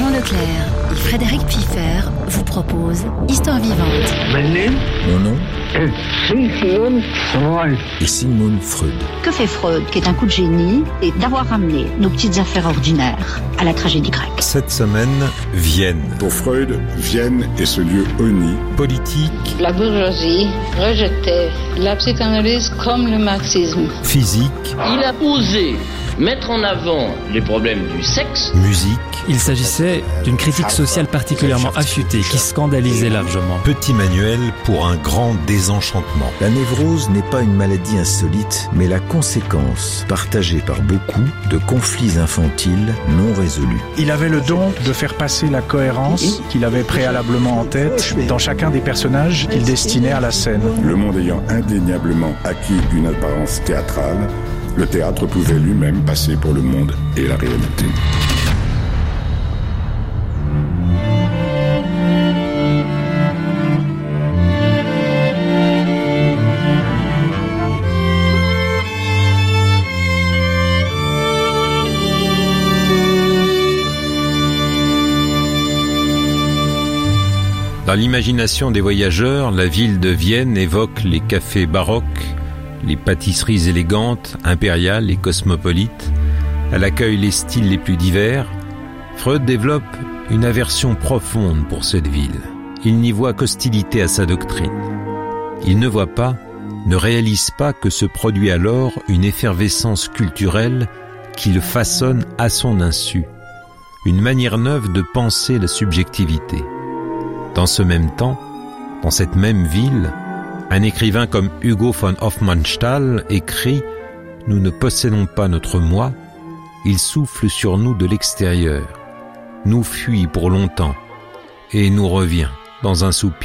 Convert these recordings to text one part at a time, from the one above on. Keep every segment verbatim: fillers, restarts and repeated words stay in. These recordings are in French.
Jean Leclerc et Frédéric Piffer vous proposent Histoire vivante. Mon nom est Sigmund Freud. est Sigmund Freud. Que fait Freud, qui est un coup de génie, et d'avoir ramené nos petites affaires ordinaires à la tragédie grecque. Cette semaine, Vienne. Pour Freud, Vienne est ce lieu honni. Politique. La bourgeoisie rejetait la psychanalyse comme le marxisme. Physique. Il a osé mettre en avant les problèmes du sexe. Musique. Il s'agissait d'une critique sociale particulièrement affûtée qui scandalisait largement. Petit manuel pour un grand désenchantement. La névrose n'est pas une maladie insolite, mais la conséquence, partagée par beaucoup, de conflits infantiles non résolus. Il avait le don de faire passer la cohérence qu'il avait préalablement en tête dans chacun des personnages qu'il destinait à la scène. Le monde ayant indéniablement acquis une apparence théâtrale, le théâtre pouvait lui-même passer pour le monde et la réalité. Dans l'imagination des voyageurs, la ville de Vienne évoque les cafés baroques, les pâtisseries élégantes, impériales et cosmopolites. Elle accueille les styles les plus divers. Freud développe une aversion profonde pour cette ville. Il n'y voit qu'hostilité à sa doctrine. Il ne voit pas, ne réalise pas que se produit alors une effervescence culturelle qui le façonne à son insu. Une manière neuve de penser la subjectivité. Dans ce même temps, dans cette même ville, un écrivain comme Hugo von Hofmannsthal écrit « Nous ne possédons pas notre moi, il souffle sur nous de l'extérieur, nous fuit pour longtemps et nous revient dans un soupir. »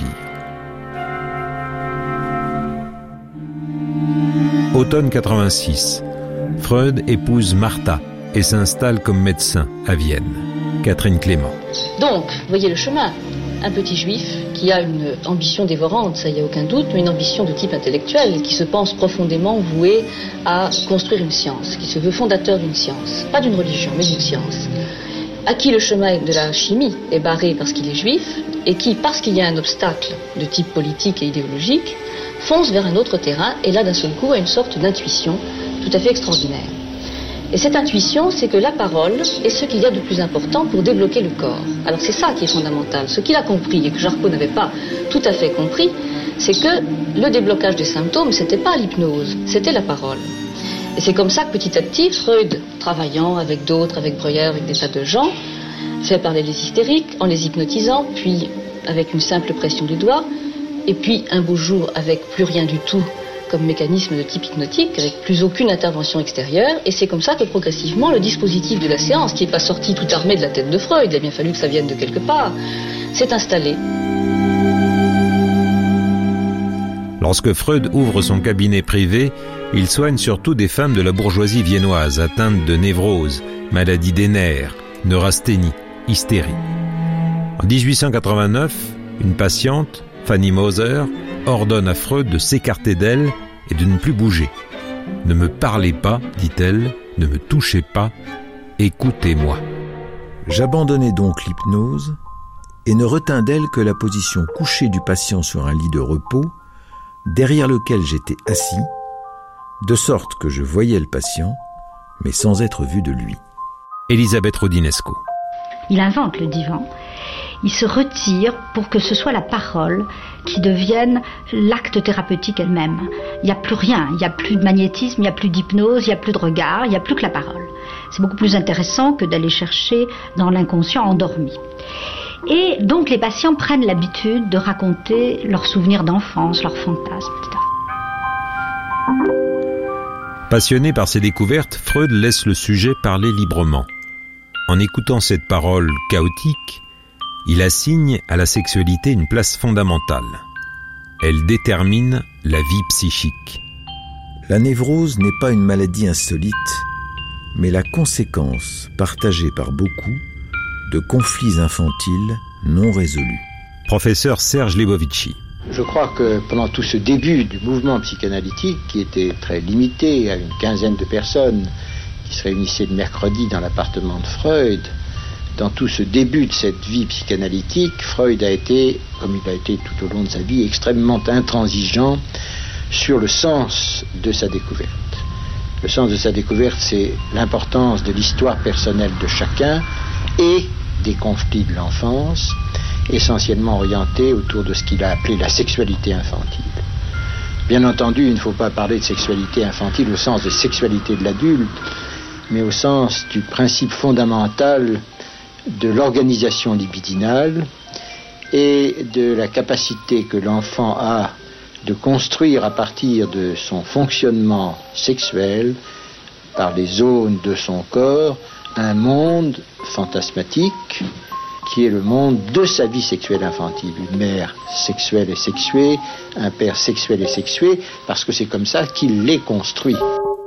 Automne quatre-vingt-six, Freud épouse Martha et s'installe comme médecin à Vienne. Catherine Clément. Donc, voyez le chemin. Un petit juif qui a une ambition dévorante, ça y a aucun doute, mais une ambition de type intellectuel, qui se pense profondément voué à construire une science, qui se veut fondateur d'une science, pas d'une religion, mais d'une science, à qui le chemin de la chimie est barré parce qu'il est juif, et qui, parce qu'il y a un obstacle de type politique et idéologique, fonce vers un autre terrain, et là d'un seul coup a une sorte d'intuition tout à fait extraordinaire. Et cette intuition, c'est que la parole est ce qu'il y a de plus important pour débloquer le corps. Alors c'est ça qui est fondamental. Ce qu'il a compris et que Charcot n'avait pas tout à fait compris, c'est que le déblocage des symptômes, c'était pas l'hypnose, c'était la parole. Et c'est comme ça que petit à petit, Freud, travaillant avec d'autres, avec Breuer, avec des tas de gens, fait parler les hystériques en les hypnotisant, puis avec une simple pression du doigt, et puis un beau jour avec plus rien du tout, comme mécanisme de type hypnotique, avec plus aucune intervention extérieure, et c'est comme ça que progressivement le dispositif de la séance, qui n'est pas sorti tout armé de la tête de Freud, il a bien fallu que ça vienne de quelque part, s'est installé. Lorsque Freud ouvre son cabinet privé, il soigne surtout des femmes de la bourgeoisie viennoise atteintes de névrose, maladie des nerfs, neurasthénie, hystérie. En dix-huit cent quatre-vingt-neuf, une patiente, Fanny Moser, ordonne à Freud de s'écarter d'elle et de ne plus bouger. « Ne me parlez pas, dit-elle, ne me touchez pas, écoutez-moi. » J'abandonnai donc l'hypnose et ne retins d'elle que la position couchée du patient sur un lit de repos, derrière lequel j'étais assis, de sorte que je voyais le patient, mais sans être vu de lui. Elisabeth Rodinesco. Il invente le divan. Il se retire pour que ce soit la parole qui devienne l'acte thérapeutique elle-même. Il n'y a plus rien, il n'y a plus de magnétisme, il n'y a plus d'hypnose, il n'y a plus de regard, il n'y a plus que la parole. C'est beaucoup plus intéressant que d'aller chercher dans l'inconscient endormi. Et donc les patients prennent l'habitude de raconter leurs souvenirs d'enfance, leurs fantasmes, et cetera. Passionné par ses découvertes, Freud laisse le sujet parler librement. En écoutant cette parole chaotique, il assigne à la sexualité une place fondamentale. Elle détermine la vie psychique. La névrose n'est pas une maladie insolite, mais la conséquence, partagée par beaucoup, de conflits infantiles non résolus. Professeur Serge Lebovici. Je crois que pendant tout ce début du mouvement psychanalytique, qui était très limité à une quinzaine de personnes qui se réunissaient le mercredi dans l'appartement de Freud, dans tout ce début de cette vie psychanalytique, Freud a été, comme il a été tout au long de sa vie, extrêmement intransigeant sur le sens de sa découverte. Le sens de sa découverte, c'est l'importance de l'histoire personnelle de chacun et des conflits de l'enfance, essentiellement orientés autour de ce qu'il a appelé la sexualité infantile. Bien entendu, il ne faut pas parler de sexualité infantile au sens de sexualité de l'adulte, mais au sens du principe fondamental de l'organisation libidinale et de la capacité que l'enfant a de construire à partir de son fonctionnement sexuel, par les zones de son corps, un monde fantasmatique qui est le monde de sa vie sexuelle infantile. Une mère sexuelle et sexuée, un père sexuel et sexué, parce que c'est comme ça qu'il les construit.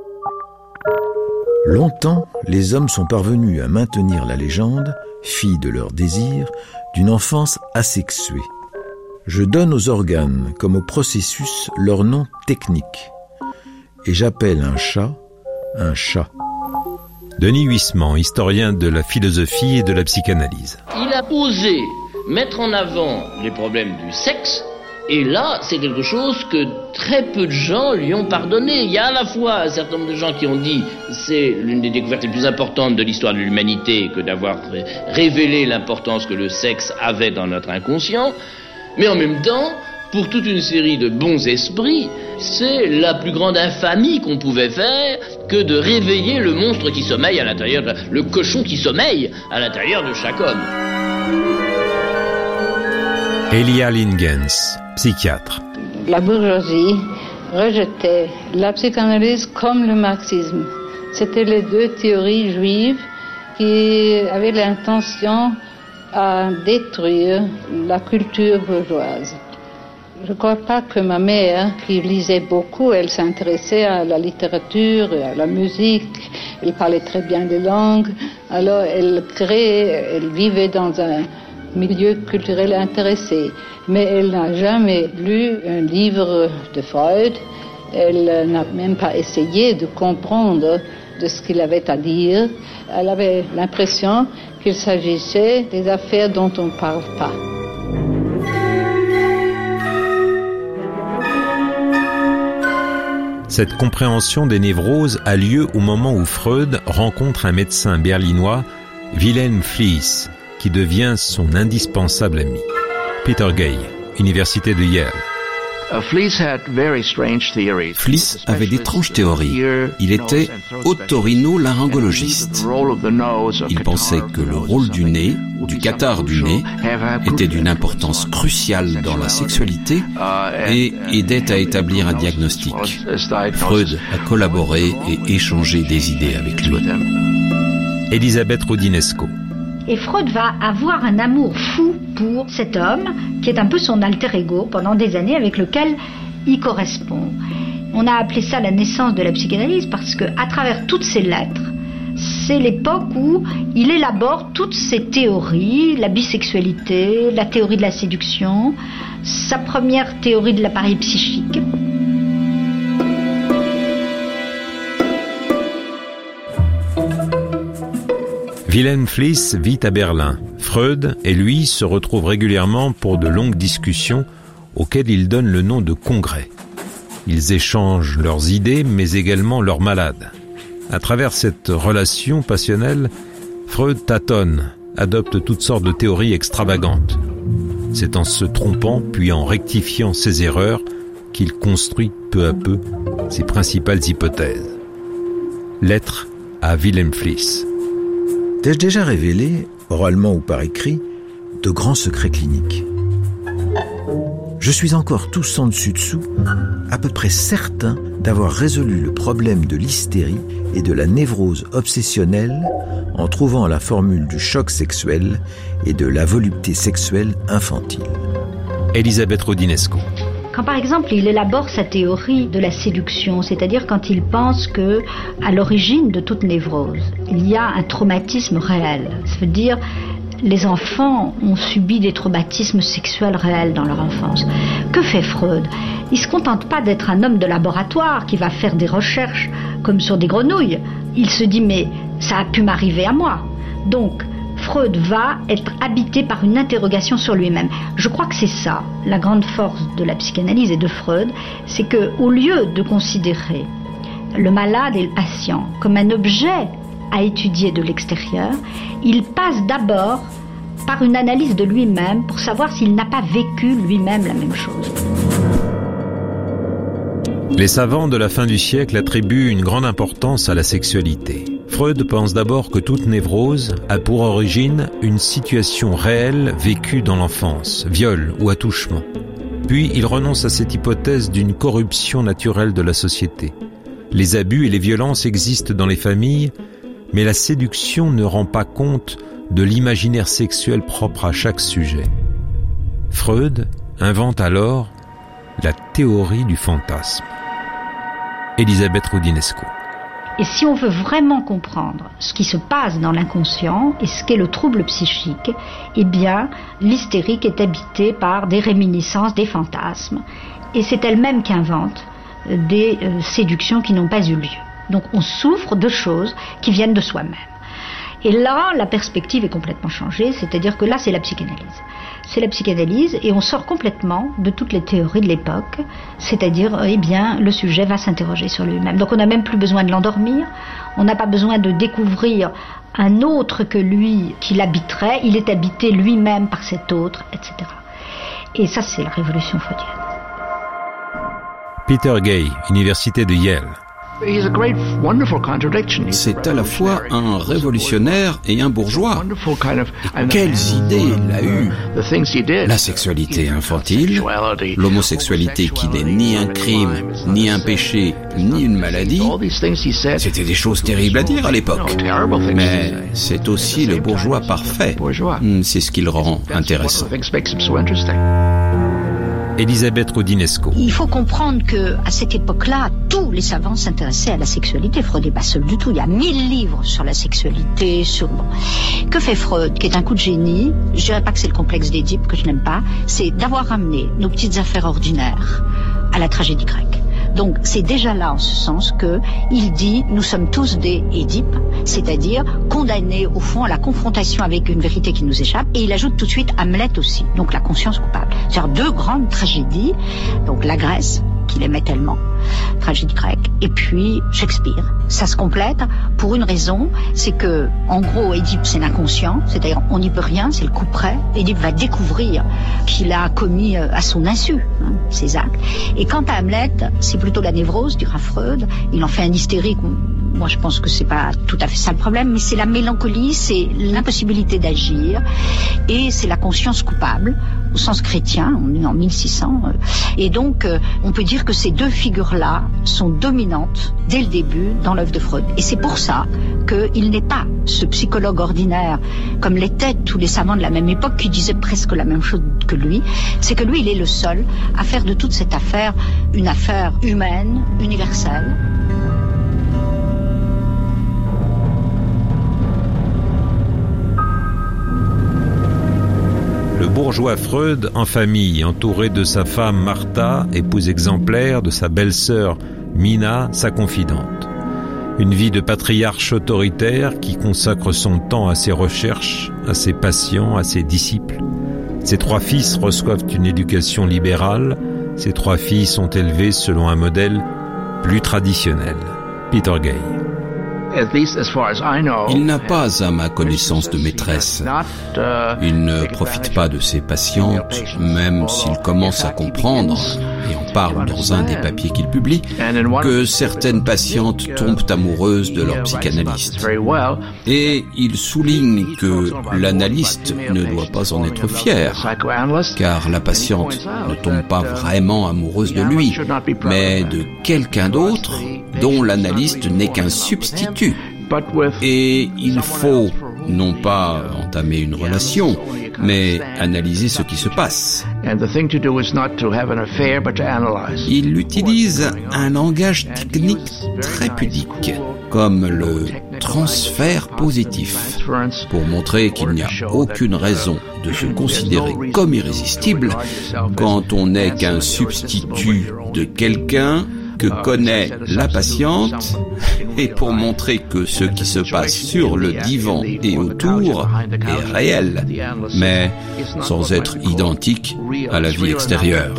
Longtemps, les hommes sont parvenus à maintenir la légende, fille de leur désir, d'une enfance asexuée. Je donne aux organes, comme au processus, leur nom technique. Et j'appelle un chat, un chat. Denis Huysmans, historien de la philosophie et de la psychanalyse. Il a osé mettre en avant les problèmes du sexe, et là, c'est quelque chose que très peu de gens lui ont pardonné. Il y a à la fois un certain nombre de gens qui ont dit c'est l'une des découvertes les plus importantes de l'histoire de l'humanité que d'avoir révélé l'importance que le sexe avait dans notre inconscient, mais en même temps, pour toute une série de bons esprits, c'est la plus grande infamie qu'on pouvait faire que de réveiller le monstre qui sommeille à l'intérieur, de, le cochon qui sommeille à l'intérieur de chaque homme. Elia Lingens, psychiatre. La bourgeoisie rejetait la psychanalyse comme le marxisme. C'était les deux théories juives qui avaient l'intention à détruire la culture bourgeoise. Je ne crois pas que ma mère, qui lisait beaucoup, elle s'intéressait à la littérature, à la musique, elle parlait très bien les langues, alors elle créait, elle vivait dans un milieu culturel intéressé. Mais elle n'a jamais lu un livre de Freud, elle n'a même pas essayé de comprendre de ce qu'il avait à dire. Elle avait l'impression qu'il s'agissait des affaires dont on ne parle pas. Cette compréhension des névroses a lieu au moment où Freud rencontre un médecin berlinois, Wilhelm Fliess, qui devient son indispensable ami. Peter Gay, Université de Yale. Fliess avait d'étranges théories. Il était otorino-laryngologiste. Il pensait que le rôle du nez, du cathare du nez, était d'une importance cruciale dans la sexualité et aidait à établir un diagnostic. Freud a collaboré et échangé des idées avec lui. Elisabeth Rodinesco. Et Freud va avoir un amour fou pour cet homme, qui est un peu son alter ego pendant des années, avec lequel il correspond. On a appelé ça la naissance de la psychanalyse parce que, à travers toutes ces lettres, c'est l'époque où il élabore toutes ces théories, la bisexualité, la théorie de la séduction, sa première théorie de l'appareil psychique. Wilhelm Fliess vit à Berlin. Freud et lui se retrouvent régulièrement pour de longues discussions auxquelles ils donnent le nom de congrès. Ils échangent leurs idées mais également leurs malades. À travers cette relation passionnelle, Freud tâtonne, adopte toutes sortes de théories extravagantes. C'est en se trompant puis en rectifiant ses erreurs qu'il construit peu à peu ses principales hypothèses. Lettre à Wilhelm Fliess. T'ai-je déjà révélé, oralement ou par écrit, de grands secrets cliniques? Je suis encore tout sans dessus-dessous, à peu près certain d'avoir résolu le problème de l'hystérie et de la névrose obsessionnelle en trouvant la formule du choc sexuel et de la volupté sexuelle infantile. Elisabeth Rodinesco. Quand par exemple il élabore sa théorie de la séduction, c'est-à-dire quand il pense que à l'origine de toute névrose, il y a un traumatisme réel. Ça veut dire les enfants ont subi des traumatismes sexuels réels dans leur enfance. Que fait Freud? Il ne se contente pas d'être un homme de laboratoire qui va faire des recherches comme sur des grenouilles. Il se dit mais ça a pu m'arriver à moi. Donc Freud va être habité par une interrogation sur lui-même. Je crois que c'est ça, la grande force de la psychanalyse et de Freud, c'est qu'au lieu de considérer le malade et le patient comme un objet à étudier de l'extérieur, il passe d'abord par une analyse de lui-même pour savoir s'il n'a pas vécu lui-même la même chose. Les savants de la fin du siècle attribuent une grande importance à la sexualité. Freud pense d'abord que toute névrose a pour origine une situation réelle vécue dans l'enfance, viol ou attouchement. Puis il renonce à cette hypothèse d'une corruption naturelle de la société. Les abus et les violences existent dans les familles, mais la séduction ne rend pas compte de l'imaginaire sexuel propre à chaque sujet. Freud invente alors la théorie du fantasme. Elisabeth Roudinesco. Et si on veut vraiment comprendre ce qui se passe dans l'inconscient et ce qu'est le trouble psychique, eh bien, l'hystérique est habitée par des réminiscences, des fantasmes. Et c'est elle-même qui invente des euh, séductions qui n'ont pas eu lieu. Donc on souffre de choses qui viennent de soi-même. Et là, la perspective est complètement changée, c'est-à-dire que là, c'est la psychanalyse. C'est la psychanalyse et on sort complètement de toutes les théories de l'époque, c'est-à-dire, eh bien, le sujet va s'interroger sur lui-même. Donc on n'a même plus besoin de l'endormir, on n'a pas besoin de découvrir un autre que lui qui l'habiterait, il est habité lui-même par cet autre, et cetera. Et ça, c'est la révolution freudienne. Peter Gay, Université de Yale. C'est à la fois un révolutionnaire et un bourgeois. Et quelles idées il a eues! La sexualité infantile, l'homosexualité qui n'est ni un crime, ni un péché, ni une maladie. C'était des choses terribles à dire à l'époque. Mais c'est aussi le bourgeois parfait. C'est ce qui le rend intéressant. Elisabeth Roudinesco. Il faut comprendre que à cette époque-là, tous les savants s'intéressaient à la sexualité. Freud n'est pas seul du tout. Il y a mille livres sur la sexualité. Sur bon. Que fait Freud, qui est un coup de génie? Je dirais pas que c'est le complexe d'Édipe que je n'aime pas. C'est d'avoir ramené nos petites affaires ordinaires à la tragédie grecque. Donc c'est déjà là en ce sens que il dit nous sommes tous des Édipes, c'est-à-dire condamnés au fond à la confrontation avec une vérité qui nous échappe, et il ajoute tout de suite Hamlet aussi, donc la conscience coupable. C'est-à-dire deux grandes tragédies, donc la Grèce qu'il aimait tellement, tragédie grecque, et puis Shakespeare. Ça se complète pour une raison, c'est que en gros Édipe c'est l'inconscient, c'est-à-dire on n'y peut rien, c'est le coup près. Édipe va découvrir qu'il a commis à son insu hein, ces actes. Et quant à Hamlet, c'est plutôt la névrose, dira Freud. Il en fait un hystérique. Moi, je pense que c'est pas tout à fait ça le problème, mais c'est la mélancolie, c'est l'impossibilité d'agir, et c'est la conscience coupable, au sens chrétien, on est en mille six cents, et donc on peut dire que ces deux figures-là sont dominantes dès le début dans l'œuvre de Freud. Et c'est pour ça qu'il n'est pas ce psychologue ordinaire, comme l'étaient tous les savants de la même époque, qui disaient presque la même chose que lui, c'est que lui, il est le seul à faire de toute cette affaire une affaire humaine, universelle. Le bourgeois Freud en famille, entouré de sa femme Martha, épouse exemplaire, de sa belle-sœur Mina, sa confidente. Une vie de patriarche autoritaire qui consacre son temps à ses recherches, à ses patients, à ses disciples. Ses trois fils reçoivent une éducation libérale. Ces trois filles sont élevées selon un modèle plus traditionnel. Peter Gay. Il n'a pas, à ma connaissance, de maîtresse. Il ne profite pas de ses patientes, même s'il commence à comprendre, et en parle dans un des papiers qu'il publie, que certaines patientes tombent amoureuses de leur psychanalyste. Et il souligne que l'analyste ne doit pas en être fier, car la patiente ne tombe pas vraiment amoureuse de lui, mais de quelqu'un d'autre dont l'analyste n'est qu'un substitut. Et il faut non pas entamer une relation, mais analyser ce qui se passe. Il utilise un langage technique très pudique, comme le transfert positif, pour montrer qu'il n'y a aucune raison de se considérer comme irrésistible quand on n'est qu'un substitut de quelqu'un que connaît la patiente et pour montrer que ce qui se passe sur le divan et autour est réel, mais sans être identique à la vie extérieure.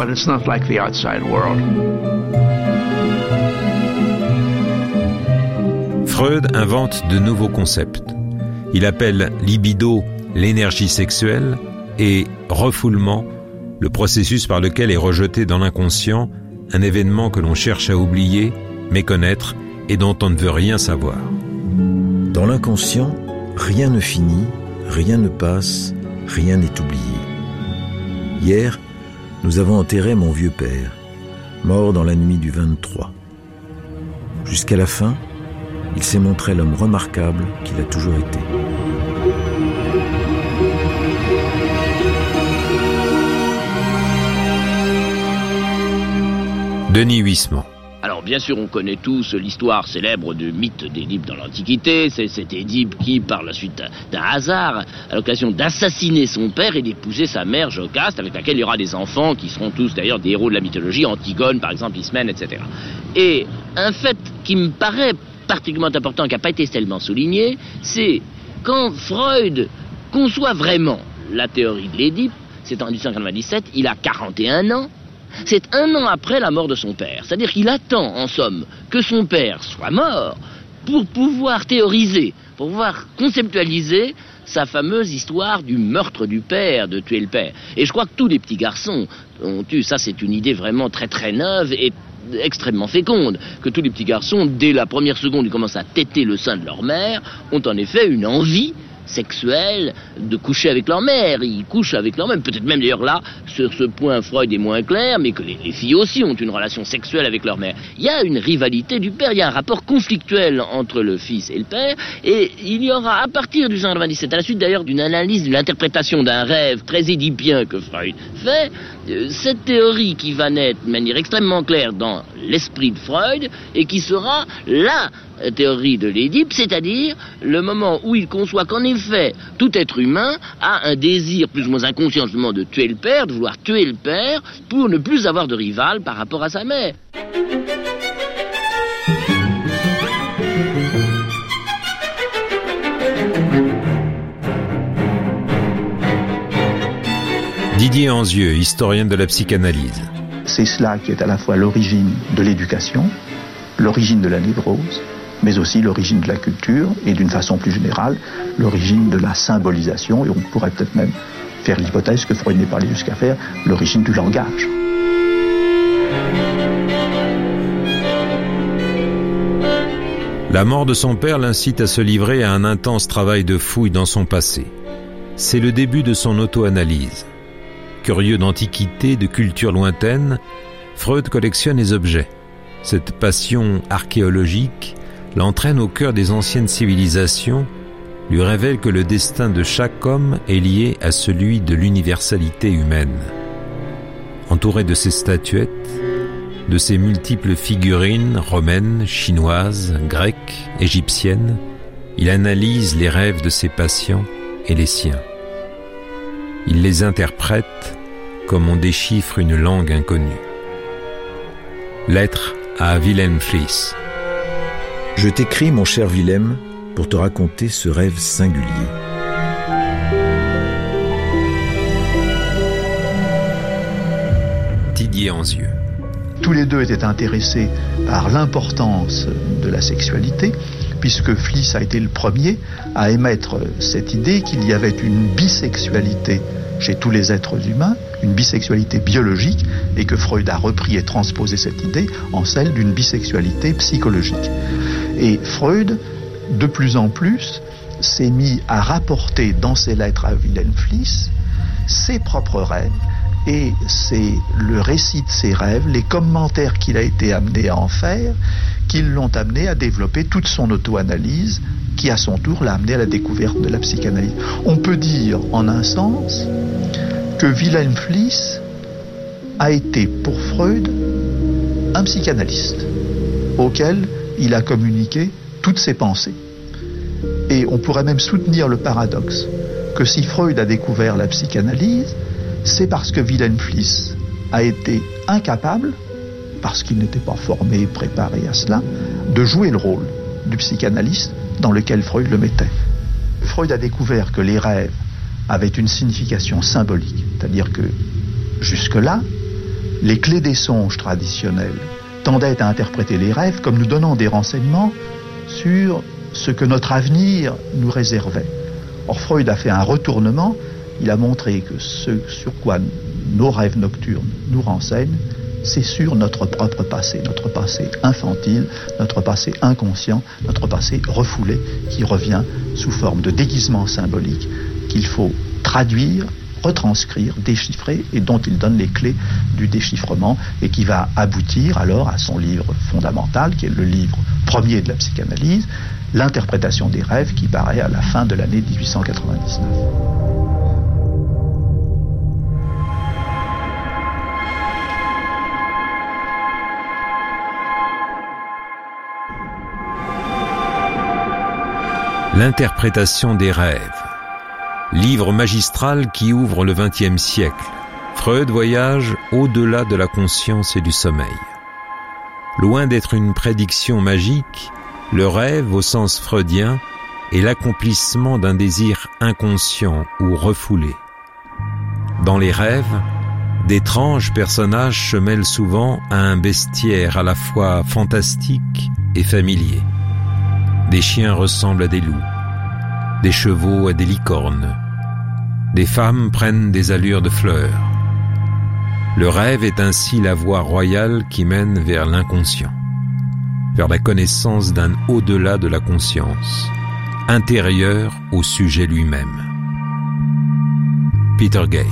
Freud invente de nouveaux concepts. Il appelle libido l'énergie sexuelle et refoulement le processus par lequel est rejeté dans l'inconscient un événement que l'on cherche à oublier, méconnaître et dont on ne veut rien savoir. Dans l'inconscient, rien ne finit, rien ne passe, rien n'est oublié. Hier, nous avons enterré mon vieux père, mort dans la nuit du vingt-trois. Jusqu'à la fin, il s'est montré l'homme remarquable qu'il a toujours été. Denis Huysmans. Alors bien sûr, on connaît tous l'histoire célèbre du mythe d'Édipe dans l'Antiquité. C'est cet Édipe qui, par la suite d'un hasard, à l'occasion d'assassiner son père et d'épouser sa mère Jocaste, avec laquelle il y aura des enfants qui seront tous d'ailleurs des héros de la mythologie, Antigone par exemple, Ismène, et cetera. Et un fait qui me paraît particulièrement important, qui n'a pas été tellement souligné, c'est quand Freud conçoit vraiment la théorie de l'Édipe, c'est en dix-huit cent quatre-vingt-dix-sept, il a quarante et un ans, c'est un an après la mort de son père. C'est-à-dire qu'il attend, en somme, que son père soit mort pour pouvoir théoriser, pour pouvoir conceptualiser sa fameuse histoire du meurtre du père, de tuer le père. Et je crois que tous les petits garçons ont eu, ça c'est une idée vraiment très très neuve et extrêmement féconde, que tous les petits garçons, dès la première seconde, ils commencent à téter le sein de leur mère, ont en effet une envie sexuelle de coucher avec leur mère. Ils couchent avec leur mère. Peut-être même d'ailleurs là, sur ce point, Freud est moins clair, mais que les, les filles aussi ont une relation sexuelle avec leur mère. Il y a une rivalité du père, il y a un rapport conflictuel entre le fils et le père, et il y aura à partir du quatre-vingt-dix-sept, à la suite d'ailleurs d'une analyse, d'une interprétation d'un rêve très édipien que Freud fait, euh, cette théorie qui va naître de manière extrêmement claire dans l'esprit de Freud, et qui sera la théorie de l'Édipe, c'est-à-dire le moment où il conçoit qu'en effet, tout être humain a un désir plus ou moins inconscient justement de tuer le père, de vouloir tuer le père pour ne plus avoir de rival par rapport à sa mère. Didier Anzieux, historien de la psychanalyse. C'est cela qui est à la fois l'origine de l'éducation, l'origine de la névrose, mais aussi l'origine de la culture et d'une façon plus générale, l'origine de la symbolisation, et on pourrait peut-être même faire l'hypothèse que Freud n'est pas allé jusqu'à faire, l'origine du langage. La mort de son père l'incite à se livrer à un intense travail de fouille dans son passé. C'est le début de son auto-analyse. Curieux d'antiquité, de culture lointaine, Freud collectionne les objets. Cette passion archéologique l'entraîne au cœur des anciennes civilisations, lui révèle que le destin de chaque homme est lié à celui de l'universalité humaine. Entouré de ses statuettes, de ses multiples figurines romaines, chinoises, grecques, égyptiennes, il analyse les rêves de ses patients et les siens. Il les interprète comme on déchiffre une langue inconnue. Lettre à Wilhelm Fliess. Je t'écris, mon cher Wilhelm, pour te raconter ce rêve singulier. Didier Anzieux. Tous les deux étaient intéressés par l'importance de la sexualité, puisque Fliess a été le premier à émettre cette idée qu'il y avait une bisexualité chez tous les êtres humains, une bisexualité biologique, et que Freud a repris et transposé cette idée en celle d'une bisexualité psychologique. Et Freud, de plus en plus, s'est mis à rapporter dans ses lettres à Wilhelm Fliess ses propres rêves, et c'est le récit de ses rêves, les commentaires qu'il a été amené à en faire, qui l'ont amené à développer toute son auto-analyse, qui à son tour l'a amené à la découverte de la psychanalyse. On peut dire, en un sens, que Wilhelm Fliess a été pour Freud un psychanalyste, auquel il a communiqué toutes ses pensées. Et on pourrait même soutenir le paradoxe que si Freud a découvert la psychanalyse, c'est parce que Wilhelm Fliess a été incapable parce qu'il n'était pas formé, préparé à cela, de jouer le rôle du psychanalyste dans lequel Freud le mettait. Freud a découvert que les rêves avaient une signification symbolique, c'est-à-dire que jusque-là, les clés des songes traditionnels tendaient à interpréter les rêves comme nous donnant des renseignements sur ce que notre avenir nous réservait. Or, Freud a fait un retournement, il a montré que ce sur quoi nos rêves nocturnes nous renseignent, c'est sur notre propre passé, notre passé infantile, notre passé inconscient, notre passé refoulé, qui revient sous forme de déguisement symbolique qu'il faut traduire, retranscrire, déchiffrer, et dont il donne les clés du déchiffrement, et qui va aboutir alors à son livre fondamental, qui est le livre premier de la psychanalyse, L'interprétation des rêves, qui paraît à la fin de l'année dix-huit cent quatre-vingt-dix-neuf. L'interprétation des rêves. Livre magistral qui ouvre le vingtième siècle. Freud voyage au-delà de la conscience et du sommeil. Loin d'être une prédiction magique, le rêve, au sens freudien, est l'accomplissement d'un désir inconscient ou refoulé. Dans les rêves, d'étranges personnages se mêlent souvent à un bestiaire à la fois fantastique et familier. Des chiens ressemblent à des loups, des chevaux à des licornes, des femmes prennent des allures de fleurs. Le rêve est ainsi la voie royale qui mène vers l'inconscient, vers la connaissance d'un au-delà de la conscience, intérieur au sujet lui-même. Peter Gay.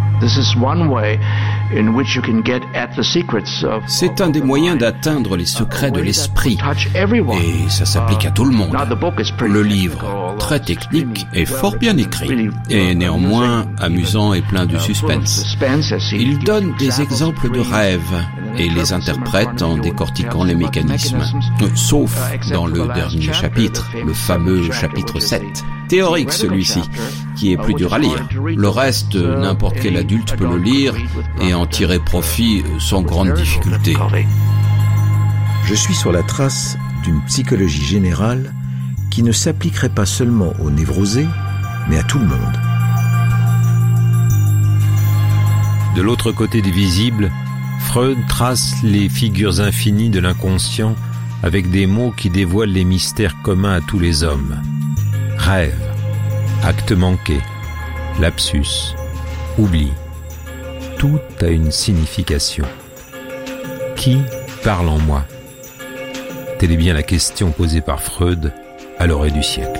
C'est un des moyens d'atteindre les secrets de l'esprit, et ça s'applique à tout le monde. Le livre, très technique, est fort bien écrit, et néanmoins amusant et plein de suspense. Il donne des exemples de rêves, et les interprète en décortiquant les mécanismes, sauf dans le dernier chapitre, le fameux chapitre sept. Théorique celui-ci, qui est plus dur à lire. Le reste, n'importe quel adulte peut le lire et en tirer profit sans grande difficulté. Je suis sur la trace d'une psychologie générale qui ne s'appliquerait pas seulement aux névrosés, mais à tout le monde. De l'autre côté du visible, Freud trace les figures infinies de l'inconscient avec des mots qui dévoilent les mystères communs à tous les hommes. Rêve, acte manqué, lapsus, oubli. Tout a une signification. Qui parle en moi? Telle est bien la question posée par Freud à l'orée du siècle.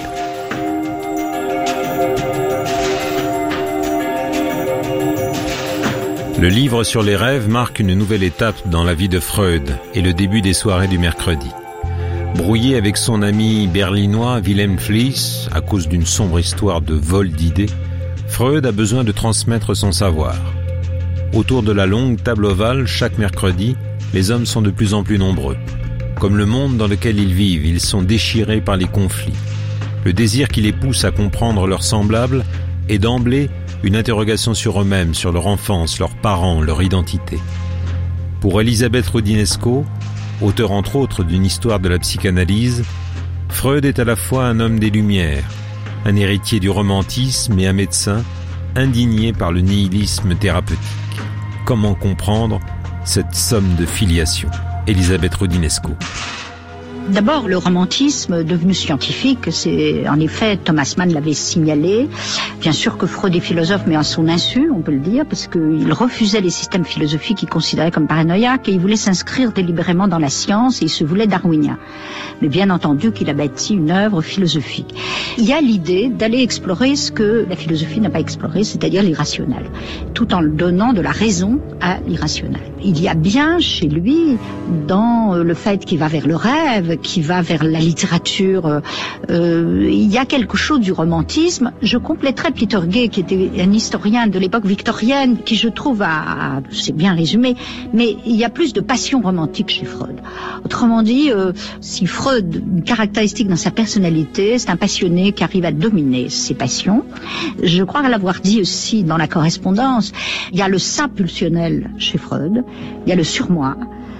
Le livre sur les rêves marque une nouvelle étape dans la vie de Freud et le début des soirées du mercredi. Brouillé avec son ami berlinois Wilhelm Fliess à cause d'une sombre histoire de vol d'idées, Freud a besoin de transmettre son savoir. Autour de la longue table ovale, chaque mercredi, les hommes sont de plus en plus nombreux. Comme le monde dans lequel ils vivent, ils sont déchirés par les conflits. Le désir qui les pousse à comprendre leurs semblables est d'emblée une interrogation sur eux-mêmes, sur leur enfance, leurs parents, leur identité. Pour Elisabeth Roudinesco, auteur entre autres d'une histoire de la psychanalyse, Freud est à la fois un homme des Lumières, un héritier du romantisme et un médecin indigné par le nihilisme thérapeutique. Comment comprendre cette somme de filiation? Elisabeth Roudinesco. D'abord, le romantisme devenu scientifique, c'est en effet, Thomas Mann l'avait signalé. Bien sûr que Freud est philosophe, mais à son insu, on peut le dire, parce qu'il refusait les systèmes philosophiques qu'il considérait comme paranoïaques et il voulait s'inscrire délibérément dans la science et il se voulait darwinien. Mais bien entendu qu'il a bâti une œuvre philosophique. Il y a l'idée d'aller explorer ce que la philosophie n'a pas exploré, c'est-à-dire l'irrationnel, tout en donnant de la raison à l'irrationnel. Il y a bien chez lui, dans le fait qu'il va vers le rêve, qui va vers la littérature, euh, il y a quelque chose du romantisme. Je compléterai Peter Gay, qui était un historien de l'époque victorienne, qui je trouve a, c'est bien résumé, mais il y a plus de passion romantique chez Freud. Autrement dit, euh, si Freud, une caractéristique dans sa personnalité, c'est un passionné qui arrive à dominer ses passions. Je crois l'avoir dit aussi dans la correspondance, il y a le ça pulsionnel chez Freud, il y a le surmoi,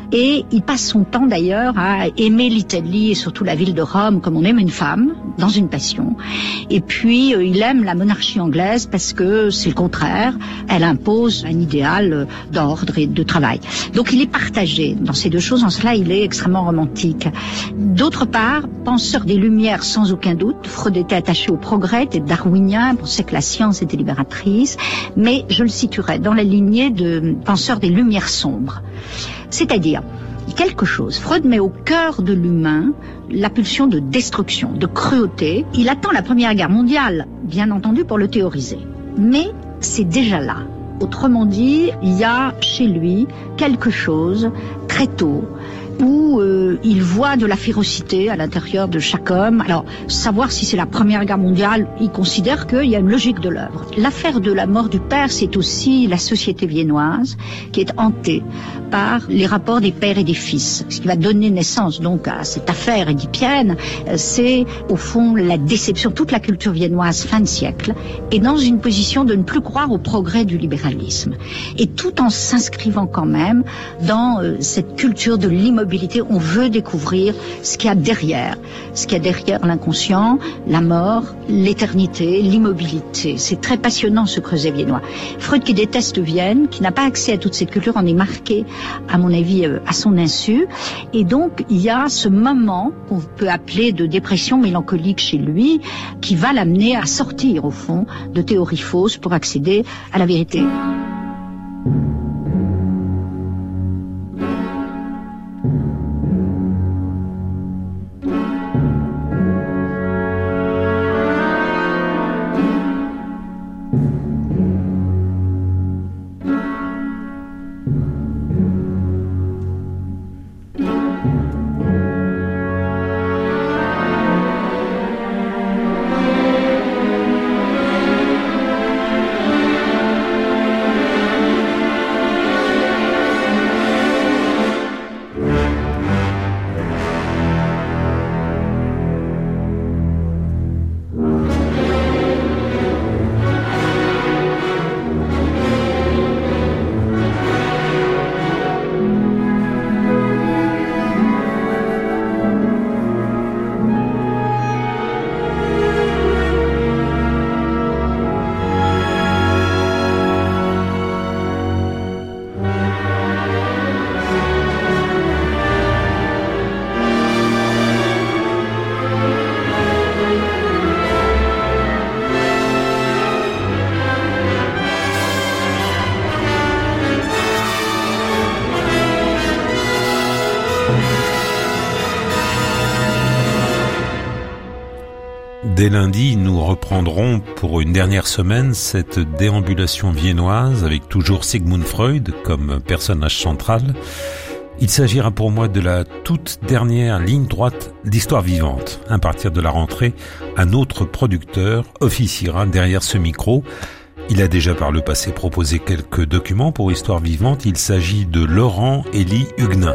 Et il passe son temps d'ailleurs à aimer l'Italie et surtout la ville de Rome comme on aime une femme, dans une passion. Et puis euh, il aime la monarchie anglaise parce que c'est le contraire, elle impose un idéal d'ordre et de travail. Donc il est partagé dans ces deux choses, en cela il est extrêmement romantique. D'autre part, penseur des Lumières sans aucun doute, Freud était attaché au progrès, était darwinien, pensait que la science était libératrice, mais je le situerais dans la lignée de penseur des Lumières sombres. C'est-à-dire, quelque chose. Freud met au cœur de l'humain la pulsion de destruction, de cruauté. Il attend la Première Guerre mondiale, bien entendu, pour le théoriser. Mais c'est déjà là. Autrement dit, il y a chez lui quelque chose, très tôt, où euh, il voit de la férocité à l'intérieur de chaque homme. Alors, savoir si c'est la Première Guerre mondiale, il considère qu'il y a une logique de l'œuvre. L'affaire de la mort du père, c'est aussi la société viennoise qui est hantée par les rapports des pères et des fils. Ce qui va donner naissance donc à cette affaire édipienne, c'est au fond la déception. Toute la culture viennoise fin de siècle est dans une position de ne plus croire au progrès du libéralisme. Et tout en s'inscrivant quand même dans euh, cette culture de l'immobilisme. On veut découvrir ce qu'il y a derrière, ce qu'il y a derrière l'inconscient, la mort, l'éternité, l'immobilité. C'est très passionnant ce creuset viennois. Freud qui déteste Vienne, qui n'a pas accès à toute cette culture, en est marqué, à mon avis, à son insu. Et donc il y a ce moment qu'on peut appeler de dépression mélancolique chez lui, qui va l'amener à sortir au fond de théories fausses pour accéder à la vérité. Dès lundi, nous reprendrons pour une dernière semaine cette déambulation viennoise avec toujours Sigmund Freud comme personnage central. Il s'agira pour moi de la toute dernière ligne droite d'Histoire vivante. À partir de la rentrée, un autre producteur officiera derrière ce micro. Il a déjà par le passé proposé quelques documents pour Histoire vivante. Il s'agit de Laurent-Élie Huguenin.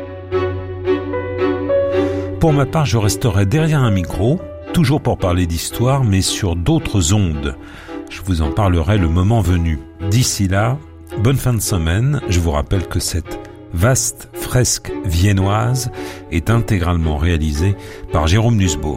Pour ma part, je resterai derrière un micro, toujours pour parler d'histoire, mais sur d'autres ondes. Je vous en parlerai le moment venu. D'ici là, bonne fin de semaine. Je vous rappelle que cette vaste fresque viennoise est intégralement réalisée par Jérôme Nussbaum.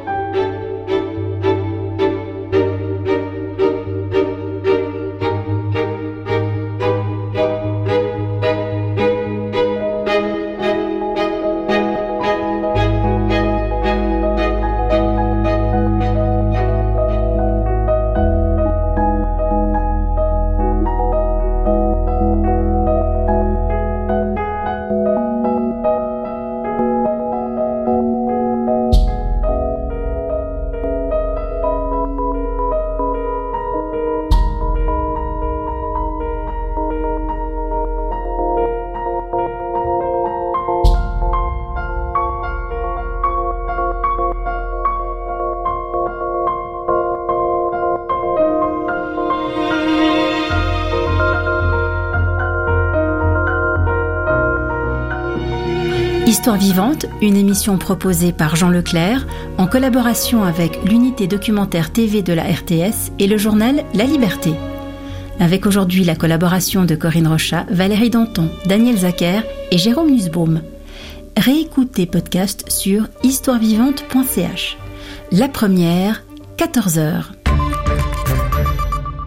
Histoire vivante, une émission proposée par Jean Leclerc en collaboration avec l'unité documentaire T V de la R T S et le journal La Liberté. avec aujourd'hui la collaboration de Corinne Rochat, Valérie Danton, Daniel Zacher et Jérôme Nussbaum. Réécoutez podcast sur histoire vivante point c h. La première, quatorze heures.